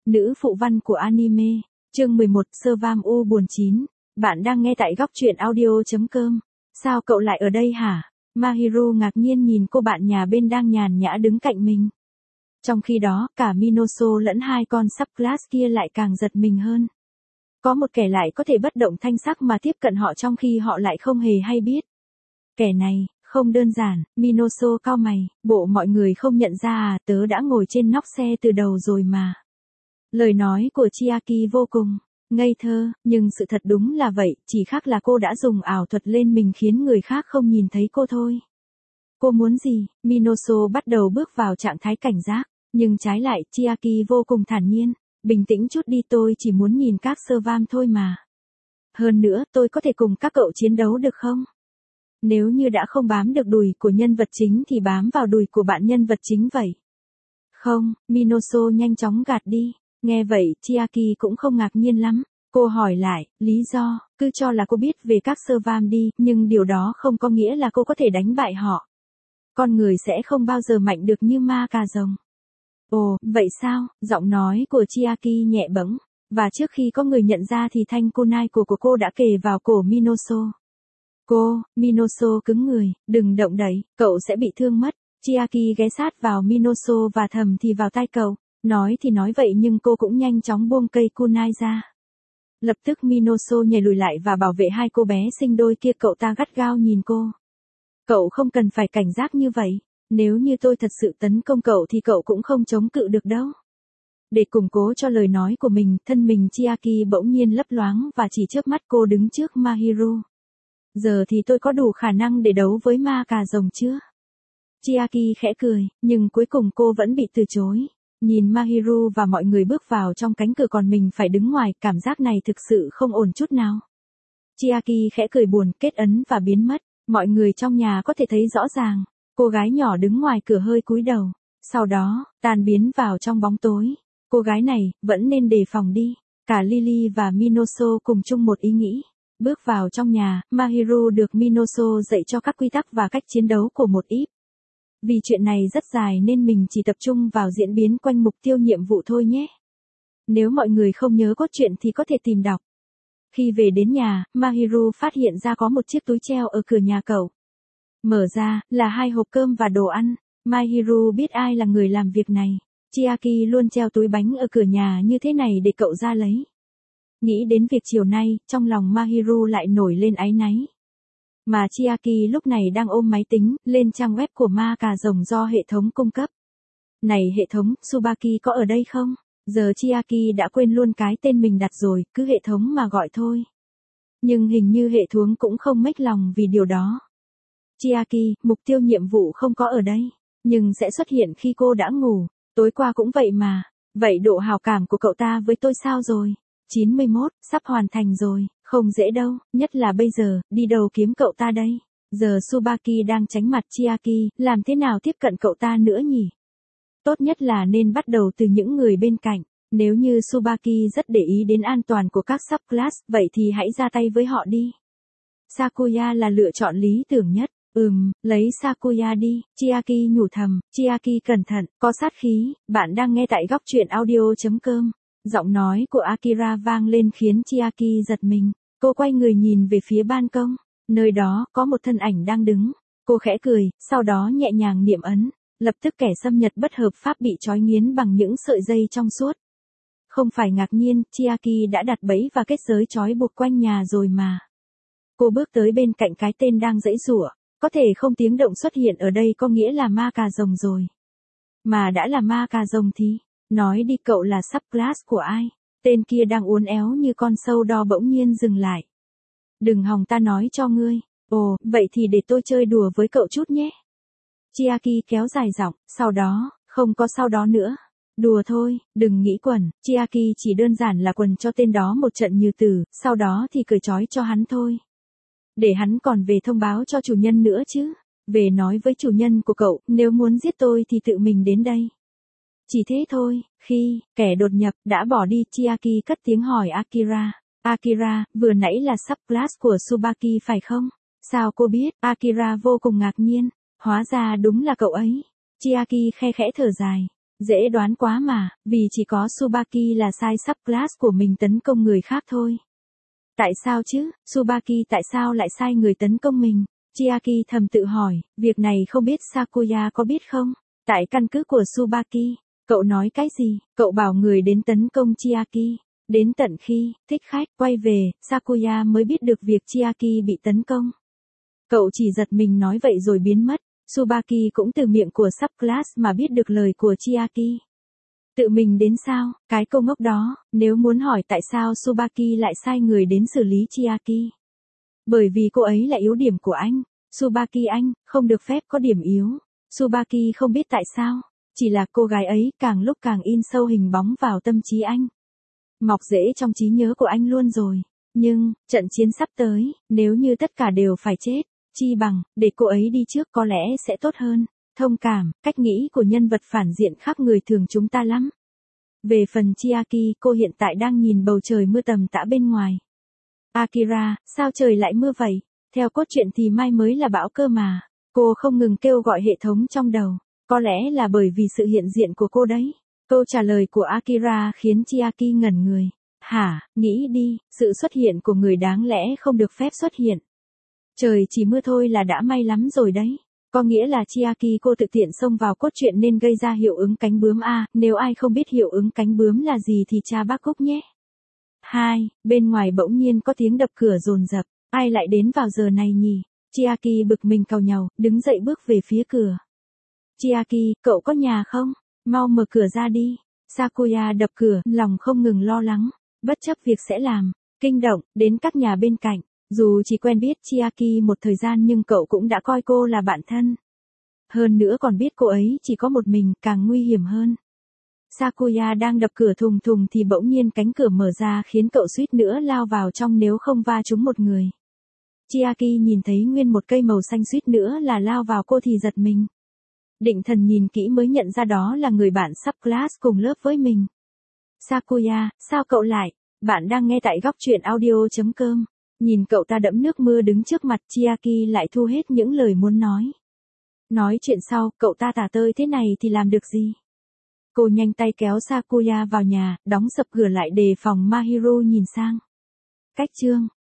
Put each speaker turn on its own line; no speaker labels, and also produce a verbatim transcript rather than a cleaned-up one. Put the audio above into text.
nữ phụ văn của anime. Chương mười một, Sơ Vam U buồn chín. Bạn đang nghe tại góc truyện audio.com. Sao cậu lại ở đây hả? Mahiru ngạc nhiên nhìn cô bạn nhà bên đang nhàn nhã đứng cạnh mình. Trong khi đó, cả Minoso lẫn hai con subclass kia lại càng giật mình hơn. Có một kẻ lại có thể bất động thanh sắc mà tiếp cận họ trong khi họ lại không hề hay biết. Kẻ này, không đơn giản. Minoso cau mày, bộ mọi người không nhận ra à, tớ đã ngồi trên nóc xe từ đầu rồi mà. Lời nói của Chiaki vô cùng ngây thơ, nhưng sự thật đúng là vậy, chỉ khác là cô đã dùng ảo thuật lên mình khiến người khác không nhìn thấy cô thôi. Cô muốn gì? Minoso bắt đầu bước vào trạng thái cảnh giác, nhưng trái lại Chiaki vô cùng thản nhiên, bình tĩnh chút đi, tôi chỉ muốn nhìn các sơ vam thôi mà. Hơn nữa, tôi có thể cùng các cậu chiến đấu được không? Nếu như đã không bám được đùi của nhân vật chính thì bám vào đùi của bạn nhân vật chính vậy. Không, Minoso nhanh chóng gạt đi. Nghe vậy, Chiaki cũng không ngạc nhiên lắm. Cô hỏi lại, lý do, cứ cho là cô biết về các sơ vam đi, nhưng điều đó không có nghĩa là cô có thể đánh bại họ. Con người sẽ không bao giờ mạnh được như ma cà rồng. Ồ, vậy sao? Giọng nói của Chiaki nhẹ bẫng. Và trước khi có người nhận ra thì thanh kunai của, của cô đã kề vào cổ Minoso. Cô, Minoso cứng người, đừng động đậy, cậu sẽ bị thương mất. Chiaki ghé sát vào Minoso và thầm thì vào tai cậu. Nói thì nói vậy nhưng cô cũng nhanh chóng buông cây kunai ra. Lập tức Minoso nhảy lùi lại và bảo vệ hai cô bé sinh đôi kia, cậu ta gắt gao nhìn cô. Cậu không cần phải cảnh giác như vậy, nếu như tôi thật sự tấn công cậu thì cậu cũng không chống cự được đâu. Để củng cố cho lời nói của mình, thân mình Chiaki bỗng nhiên lấp loáng và chỉ trước mắt cô đứng trước Mahiru. Giờ thì tôi có đủ khả năng để đấu với ma cà rồng chưa? Chiaki khẽ cười, nhưng cuối cùng cô vẫn bị từ chối. Nhìn Mahiru và mọi người bước vào trong cánh cửa còn mình phải đứng ngoài, cảm giác này thực sự không ổn chút nào. Chiaki khẽ cười buồn, kết ấn và biến mất. Mọi người trong nhà có thể thấy rõ ràng, cô gái nhỏ đứng ngoài cửa hơi cúi đầu. Sau đó, tan biến vào trong bóng tối. Cô gái này, vẫn nên đề phòng đi. Cả Lily và Minoso cùng chung một ý nghĩ. Bước vào trong nhà, Mahiru được Minoso dạy cho các quy tắc và cách chiến đấu của một íp. Vì chuyện này rất dài nên mình chỉ tập trung vào diễn biến quanh mục tiêu nhiệm vụ thôi nhé. Nếu mọi người không nhớ cốt truyện thì có thể tìm đọc. Khi về đến nhà, Mahiru phát hiện ra có một chiếc túi treo ở cửa nhà cậu. Mở ra, là hai hộp cơm và đồ ăn. Mahiru biết ai là người làm việc này. Chiaki luôn treo túi bánh ở cửa nhà như thế này để cậu ra lấy. Nghĩ đến việc chiều nay, trong lòng Mahiru lại nổi lên áy náy. Mà Chiaki lúc này đang ôm máy tính, lên trang web của ma cà rồng do hệ thống cung cấp. Này hệ thống, Tsubaki có ở đây không? Giờ Chiaki đã quên luôn cái tên mình đặt rồi, cứ hệ thống mà gọi thôi. Nhưng hình như hệ thống cũng không mếch lòng vì điều đó. Chiaki, mục tiêu nhiệm vụ không có ở đây, nhưng sẽ xuất hiện khi cô đã ngủ, tối qua cũng vậy mà. Vậy độ hào cảm của cậu ta với tôi sao rồi? chín mươi mốt, sắp hoàn thành rồi, không dễ đâu, nhất là bây giờ, đi đâu kiếm cậu ta đây? Giờ Tsubaki đang tránh mặt Chiaki, làm thế nào tiếp cận cậu ta nữa nhỉ? Tốt nhất là nên bắt đầu từ những người bên cạnh, nếu như Tsubaki rất để ý đến an toàn của các subclass, vậy thì hãy ra tay với họ đi. Sakuya là lựa chọn lý tưởng nhất. Ừm, lấy Sakuya đi, Chiaki nhủ thầm, Chiaki cẩn thận, có sát khí. Bạn đang nghe tại góc truyện audio.com. Giọng nói của Akira vang lên khiến Chiaki giật mình. Cô quay người nhìn về phía ban công. Nơi đó, có một thân ảnh đang đứng. Cô khẽ cười, sau đó nhẹ nhàng niệm ấn. Lập tức kẻ xâm nhập bất hợp pháp bị trói nghiến bằng những sợi dây trong suốt. Không phải ngạc nhiên, Chiaki đã đặt bẫy và kết giới trói buộc quanh nhà rồi mà. Cô bước tới bên cạnh cái tên đang giãy giụa. Có thể không tiếng động xuất hiện ở đây có nghĩa là ma cà rồng rồi. Mà đã là ma cà rồng thì, nói đi, cậu là subclass của ai? Tên kia đang uốn éo như con sâu đo bỗng nhiên dừng lại. Đừng hòng ta nói cho ngươi. Ồ, vậy thì để tôi chơi đùa với cậu chút nhé. Chiaki kéo dài giọng, sau đó, không có sau đó nữa. Đùa thôi, đừng nghĩ quần. Chiaki chỉ đơn giản là quần cho tên đó một trận như tử, sau đó thì cởi trói cho hắn thôi. Để hắn còn về thông báo cho chủ nhân nữa chứ. Về nói với chủ nhân của cậu, nếu muốn giết tôi thì tự mình đến đây. Chỉ thế thôi. Khi kẻ đột nhập đã bỏ đi, Chiaki cất tiếng hỏi Akira. Akira, vừa nãy là subclass của Tsubaki phải không? Sao cô biết? Akira vô cùng ngạc nhiên. Hóa ra đúng là cậu ấy. Chiaki khe khẽ thở dài. Dễ đoán quá mà, vì chỉ có Tsubaki là sai subclass của mình tấn công người khác thôi. Tại sao chứ, Tsubaki tại sao lại sai người tấn công mình? Chiaki thầm tự hỏi, việc này không biết Sakuya có biết không? Tại căn cứ của Tsubaki, cậu nói cái gì? Cậu bảo người đến tấn công Chiaki. Đến tận khi, thích khách, quay về, Sakuya mới biết được việc Chiaki bị tấn công. Cậu chỉ giật mình nói vậy rồi biến mất. Tsubaki cũng từ miệng của subclass mà biết được lời của Chiaki. Tự mình đến sao, cái câu ngốc đó, nếu muốn hỏi tại sao Tsubaki lại sai người đến xử lý Chiaki. Bởi vì cô ấy là yếu điểm của anh. Tsubaki anh, không được phép có điểm yếu. Tsubaki không biết tại sao, chỉ là cô gái ấy càng lúc càng in sâu hình bóng vào tâm trí anh. Mọc rễ trong trí nhớ của anh luôn rồi. Nhưng, trận chiến sắp tới, nếu như tất cả đều phải chết, chi bằng, để cô ấy đi trước có lẽ sẽ tốt hơn. Thông cảm, cách nghĩ của nhân vật phản diện khác người thường chúng ta lắm. Về phần Chiaki, cô hiện tại đang nhìn bầu trời mưa tầm tã bên ngoài. Akira, sao trời lại mưa vậy? Theo cốt truyện thì mai mới là bão cơ mà. Cô không ngừng kêu gọi hệ thống trong đầu. Có lẽ là bởi vì sự hiện diện của cô đấy. Câu trả lời của Akira khiến Chiaki ngẩn người. Hả, nghĩ đi, sự xuất hiện của người đáng lẽ không được phép xuất hiện. Trời chỉ mưa thôi là đã may lắm rồi đấy. Có nghĩa là Chiaki cô tự tiện xông vào cốt truyện nên gây ra hiệu ứng cánh bướm a, nếu ai không biết hiệu ứng cánh bướm là gì thì tra bác Cúc nhé. Hai, bên ngoài bỗng nhiên có tiếng đập cửa dồn dập, ai lại đến vào giờ này nhỉ? Chiaki bực mình càu nhàu, đứng dậy bước về phía cửa. Chiaki, cậu có nhà không? Mau mở cửa ra đi. Sakuya đập cửa, lòng không ngừng lo lắng, bất chấp việc sẽ làm, kinh động, đến các nhà bên cạnh. Dù chỉ quen biết Chiaki một thời gian nhưng cậu cũng đã coi cô là bạn thân. Hơn nữa còn biết cô ấy chỉ có một mình, càng nguy hiểm hơn. Sakuya đang đập cửa thùng thùng thì bỗng nhiên cánh cửa mở ra khiến cậu suýt nữa lao vào trong nếu không va trúng một người. Chiaki nhìn thấy nguyên một cây màu xanh suýt nữa là lao vào cô thì giật mình. Định thần nhìn kỹ mới nhận ra đó là người bạn subclass cùng lớp với mình. Sakuya, sao cậu lại? Bạn đang nghe tại góc truyện audio chấm com. Nhìn cậu ta đẫm nước mưa đứng trước mặt, Chiaki lại thu hết những lời muốn nói. Nói chuyện sau, cậu ta tả tơi thế này thì làm được gì? Cô nhanh tay kéo Sakuya vào nhà, đóng sập cửa lại đề phòng Mahiru nhìn sang. Cách chương